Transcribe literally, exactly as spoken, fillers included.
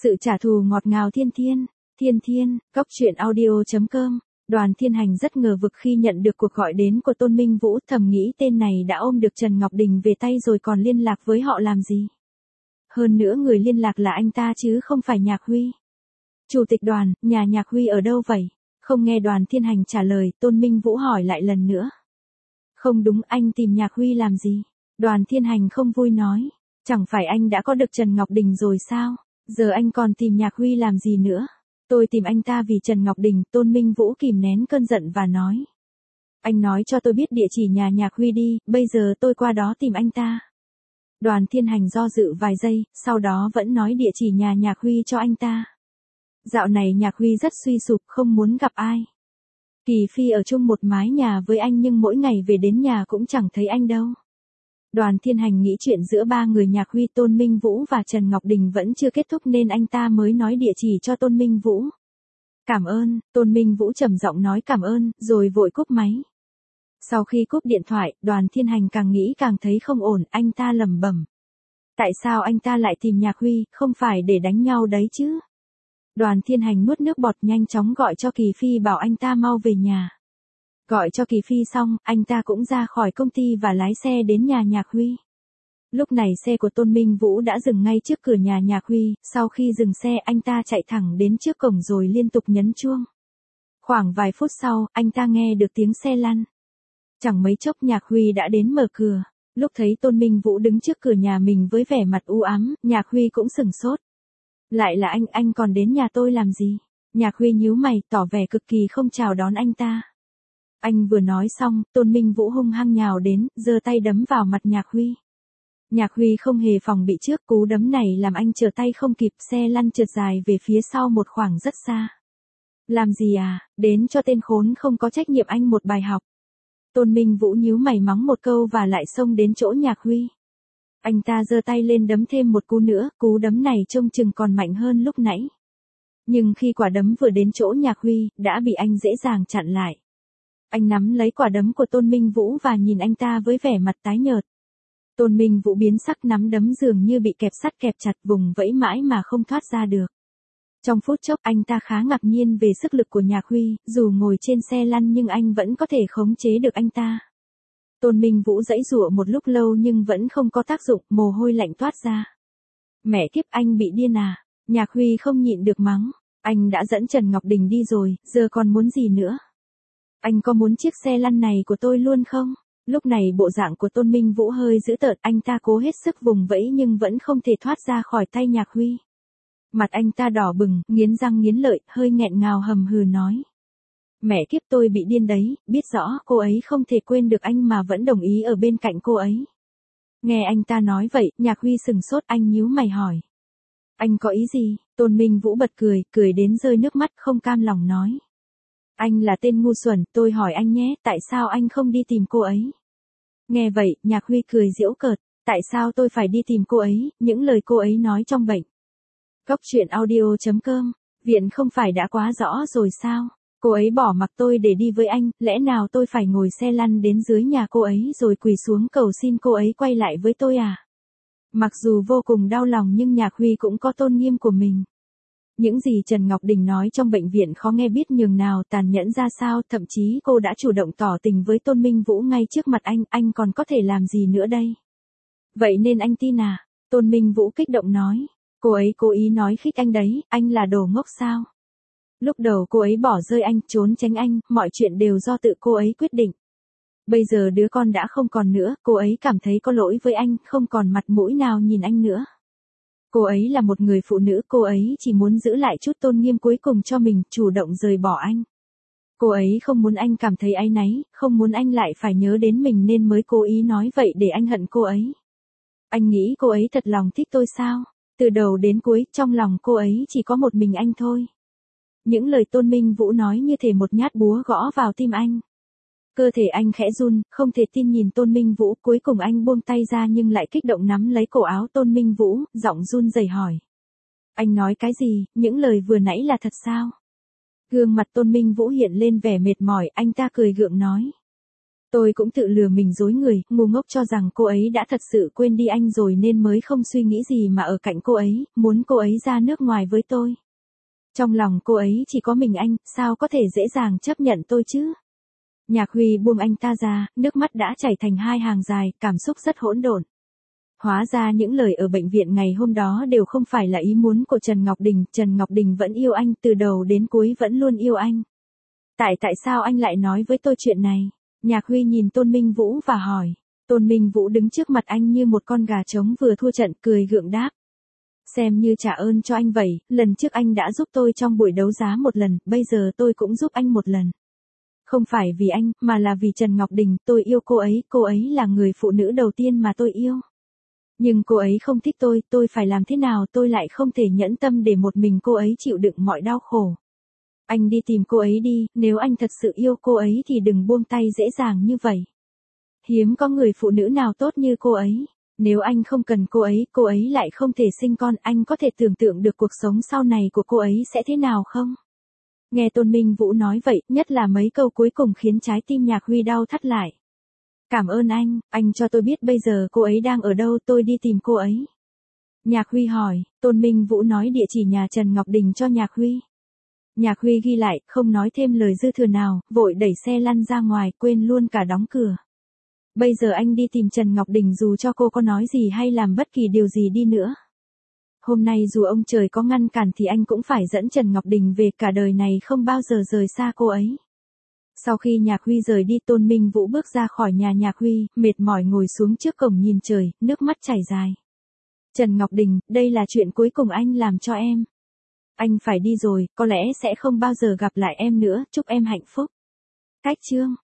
Sự trả thù ngọt ngào thiên thiên, thiên thiên, góc truyện audio.com. Đoàn Thiên Hành rất ngờ vực khi nhận được cuộc gọi đến của Tôn Minh Vũ, thầm nghĩ tên này đã ôm được Trần Ngọc Đình về tay rồi còn liên lạc với họ làm gì. Hơn nữa người liên lạc là anh ta chứ không phải Nhạc Huy. Chủ tịch Đoàn, nhà Nhạc Huy ở đâu vậy? Không nghe Đoàn Thiên Hành trả lời, Tôn Minh Vũ hỏi lại lần nữa. Không đúng, anh tìm Nhạc Huy làm gì? Đoàn Thiên Hành không vui nói. Chẳng phải anh đã có được Trần Ngọc Đình rồi sao? Giờ anh còn tìm Nhạc Huy làm gì nữa? Tôi tìm anh ta vì Trần Ngọc Đình. Tôn Minh Vũ kìm nén cơn giận và nói. Anh nói cho tôi biết địa chỉ nhà Nhạc Huy đi, bây giờ tôi qua đó tìm anh ta. Đoàn Thiên Hành do dự vài giây, sau đó vẫn nói địa chỉ nhà Nhạc Huy cho anh ta. Dạo này Nhạc Huy rất suy sụp, không muốn gặp ai. Kỳ Phi ở chung một mái nhà với anh nhưng mỗi ngày về đến nhà cũng chẳng thấy anh đâu. Đoàn Thiên Hành nghĩ chuyện giữa ba người Nhạc Huy, Tôn Minh Vũ và Trần Ngọc Đình vẫn chưa kết thúc nên anh ta mới nói địa chỉ cho Tôn Minh Vũ. Cảm ơn, Tôn Minh Vũ trầm giọng nói cảm ơn, rồi vội cúp máy. Sau khi cúp điện thoại, Đoàn Thiên Hành càng nghĩ càng thấy không ổn, anh ta lẩm bẩm. Tại sao anh ta lại tìm Nhạc Huy, không phải để đánh nhau đấy chứ? Đoàn Thiên Hành nuốt nước bọt nhanh chóng gọi cho Kỳ Phi bảo anh ta mau về nhà. Gọi cho Kỳ Phi xong, anh ta cũng ra khỏi công ty và lái xe đến nhà Nhạc Huy. Lúc này xe của Tôn Minh Vũ đã dừng ngay trước cửa nhà Nhạc Huy, sau khi dừng xe anh ta chạy thẳng đến trước cổng rồi liên tục nhấn chuông. Khoảng vài phút sau, anh ta nghe được tiếng xe lăn. Chẳng mấy chốc Nhạc Huy đã đến mở cửa. Lúc thấy Tôn Minh Vũ đứng trước cửa nhà mình với vẻ mặt u ám, Nhạc Huy cũng sửng sốt. Lại là anh, anh còn đến nhà tôi làm gì? Nhạc Huy nhíu mày, tỏ vẻ cực kỳ không chào đón anh ta. Anh vừa nói xong, Tôn Minh Vũ hung hăng nhào đến, giơ tay đấm vào mặt Nhạc Huy. Nhạc Huy không hề phòng bị trước, cú đấm này làm anh trở tay không kịp, xe lăn trượt dài về phía sau một khoảng rất xa. Làm gì à, đến cho tên khốn không có trách nhiệm anh một bài học. Tôn Minh Vũ nhíu mày mắng một câu và lại xông đến chỗ Nhạc Huy. Anh ta giơ tay lên đấm thêm một cú nữa, cú đấm này trông chừng còn mạnh hơn lúc nãy. Nhưng khi quả đấm vừa đến chỗ Nhạc Huy, đã bị anh dễ dàng chặn lại. Anh nắm lấy quả đấm của Tôn Minh Vũ và nhìn anh ta với vẻ mặt tái nhợt. Tôn Minh Vũ biến sắc, nắm đấm dường như bị kẹp sắt kẹp chặt, vùng vẫy mãi mà không thoát ra được. Trong phút chốc anh ta khá ngạc nhiên về sức lực của Nhạc Huy, dù ngồi trên xe lăn nhưng anh vẫn có thể khống chế được anh ta. Tôn Minh Vũ giãy giụa một lúc lâu nhưng vẫn không có tác dụng, mồ hôi lạnh toát ra. Mẹ kiếp, anh bị điên à? Nhạc Huy không nhịn được mắng. Anh đã dẫn Trần Ngọc Đình đi rồi, giờ còn muốn gì nữa? Anh có muốn chiếc xe lăn này của tôi luôn không? Lúc này bộ dạng của Tôn Minh Vũ hơi dữ tợn, anh ta cố hết sức vùng vẫy nhưng vẫn không thể thoát ra khỏi tay Nhạc Huy. Mặt anh ta đỏ bừng, nghiến răng nghiến lợi, hơi nghẹn ngào hầm hừ nói. Mẹ kiếp, tôi bị điên đấy, biết rõ cô ấy không thể quên được anh mà vẫn đồng ý ở bên cạnh cô ấy. Nghe anh ta nói vậy, Nhạc Huy sừng sốt, anh nhíu mày hỏi. Anh có ý gì? Tôn Minh Vũ bật cười, cười đến rơi nước mắt, không cam lòng nói. Anh là tên ngu xuẩn, tôi hỏi anh nhé, tại sao anh không đi tìm cô ấy? Nghe vậy, Nhạc Huy cười giễu cợt, tại sao tôi phải đi tìm cô ấy, những lời cô ấy nói trong bệnh. Góc truyện audio.com, viện không phải đã quá rõ rồi sao? Cô ấy bỏ mặc tôi để đi với anh, lẽ nào tôi phải ngồi xe lăn đến dưới nhà cô ấy rồi quỳ xuống cầu xin cô ấy quay lại với tôi à? Mặc dù vô cùng đau lòng nhưng Nhạc Huy cũng có tôn nghiêm của mình. Những gì Trần Ngọc Đình nói trong bệnh viện khó nghe biết nhường nào, tàn nhẫn ra sao, thậm chí cô đã chủ động tỏ tình với Tôn Minh Vũ ngay trước mặt anh, anh còn có thể làm gì nữa đây? Vậy nên anh tin à? Tôn Minh Vũ kích động nói. Cô ấy cố ý nói khích anh đấy, anh là đồ ngốc sao? Lúc đầu cô ấy bỏ rơi anh, trốn tránh anh, mọi chuyện đều do tự cô ấy quyết định. Bây giờ đứa con đã không còn nữa, cô ấy cảm thấy có lỗi với anh, không còn mặt mũi nào nhìn anh nữa. Cô ấy là một người phụ nữ, cô ấy chỉ muốn giữ lại chút tôn nghiêm cuối cùng cho mình, chủ động rời bỏ anh. Cô ấy không muốn anh cảm thấy áy náy, không muốn anh lại phải nhớ đến mình nên mới cố ý nói vậy để anh hận cô ấy. Anh nghĩ cô ấy thật lòng thích tôi sao? Từ đầu đến cuối, trong lòng cô ấy chỉ có một mình anh thôi. Những lời Tôn Minh Vũ nói như thể một nhát búa gõ vào tim anh. Cơ thể anh khẽ run, không thể tin nhìn Tôn Minh Vũ, cuối cùng anh buông tay ra nhưng lại kích động nắm lấy cổ áo Tôn Minh Vũ, giọng run rẩy hỏi. Anh nói cái gì, những lời vừa nãy là thật sao? Gương mặt Tôn Minh Vũ hiện lên vẻ mệt mỏi, anh ta cười gượng nói. Tôi cũng tự lừa mình dối người, ngu ngốc cho rằng cô ấy đã thật sự quên đi anh rồi nên mới không suy nghĩ gì mà ở cạnh cô ấy, muốn cô ấy ra nước ngoài với tôi. Trong lòng cô ấy chỉ có mình anh, sao có thể dễ dàng chấp nhận tôi chứ? Nhạc Huy buông anh ta ra, nước mắt đã chảy thành hai hàng dài, cảm xúc rất hỗn độn. Hóa ra những lời ở bệnh viện ngày hôm đó đều không phải là ý muốn của Trần Ngọc Đình, Trần Ngọc Đình vẫn yêu anh, từ đầu đến cuối vẫn luôn yêu anh. Tại tại sao anh lại nói với tôi chuyện này? Nhạc Huy nhìn Tôn Minh Vũ và hỏi. Tôn Minh Vũ đứng trước mặt anh như một con gà trống vừa thua trận, cười gượng đáp. Xem như trả ơn cho anh vậy, lần trước anh đã giúp tôi trong buổi đấu giá một lần, bây giờ tôi cũng giúp anh một lần. Không phải vì anh, mà là vì Trần Ngọc Đình, tôi yêu cô ấy, cô ấy là người phụ nữ đầu tiên mà tôi yêu. Nhưng cô ấy không thích tôi, tôi phải làm thế nào tôi lại không thể nhẫn tâm để một mình cô ấy chịu đựng mọi đau khổ. Anh đi tìm cô ấy đi, nếu anh thật sự yêu cô ấy thì đừng buông tay dễ dàng như vậy. Hiếm có người phụ nữ nào tốt như cô ấy. Nếu anh không cần cô ấy, cô ấy lại không thể sinh con, anh có thể tưởng tượng được cuộc sống sau này của cô ấy sẽ thế nào không? Nghe Tôn Minh Vũ nói vậy, nhất là mấy câu cuối cùng khiến trái tim Nhạc Huy đau thắt lại. Cảm ơn anh, anh cho tôi biết bây giờ cô ấy đang ở đâu, tôi đi tìm cô ấy. Nhạc Huy hỏi, Tôn Minh Vũ nói địa chỉ nhà Trần Ngọc Đình cho Nhạc Huy. Nhạc Huy ghi lại, không nói thêm lời dư thừa nào, vội đẩy xe lăn ra ngoài, quên luôn cả đóng cửa. Bây giờ anh đi tìm Trần Ngọc Đình dù cho cô có nói gì hay làm bất kỳ điều gì đi nữa. Hôm nay dù ông trời có ngăn cản thì anh cũng phải dẫn Trần Ngọc Đình về, cả đời này không bao giờ rời xa cô ấy. Sau khi Nhạc Huy rời đi, Tôn Minh Vũ bước ra khỏi nhà Nhạc Huy, mệt mỏi ngồi xuống trước cổng nhìn trời, nước mắt chảy dài. Trần Ngọc Đình, đây là chuyện cuối cùng anh làm cho em. Anh phải đi rồi, có lẽ sẽ không bao giờ gặp lại em nữa, chúc em hạnh phúc. Cách chương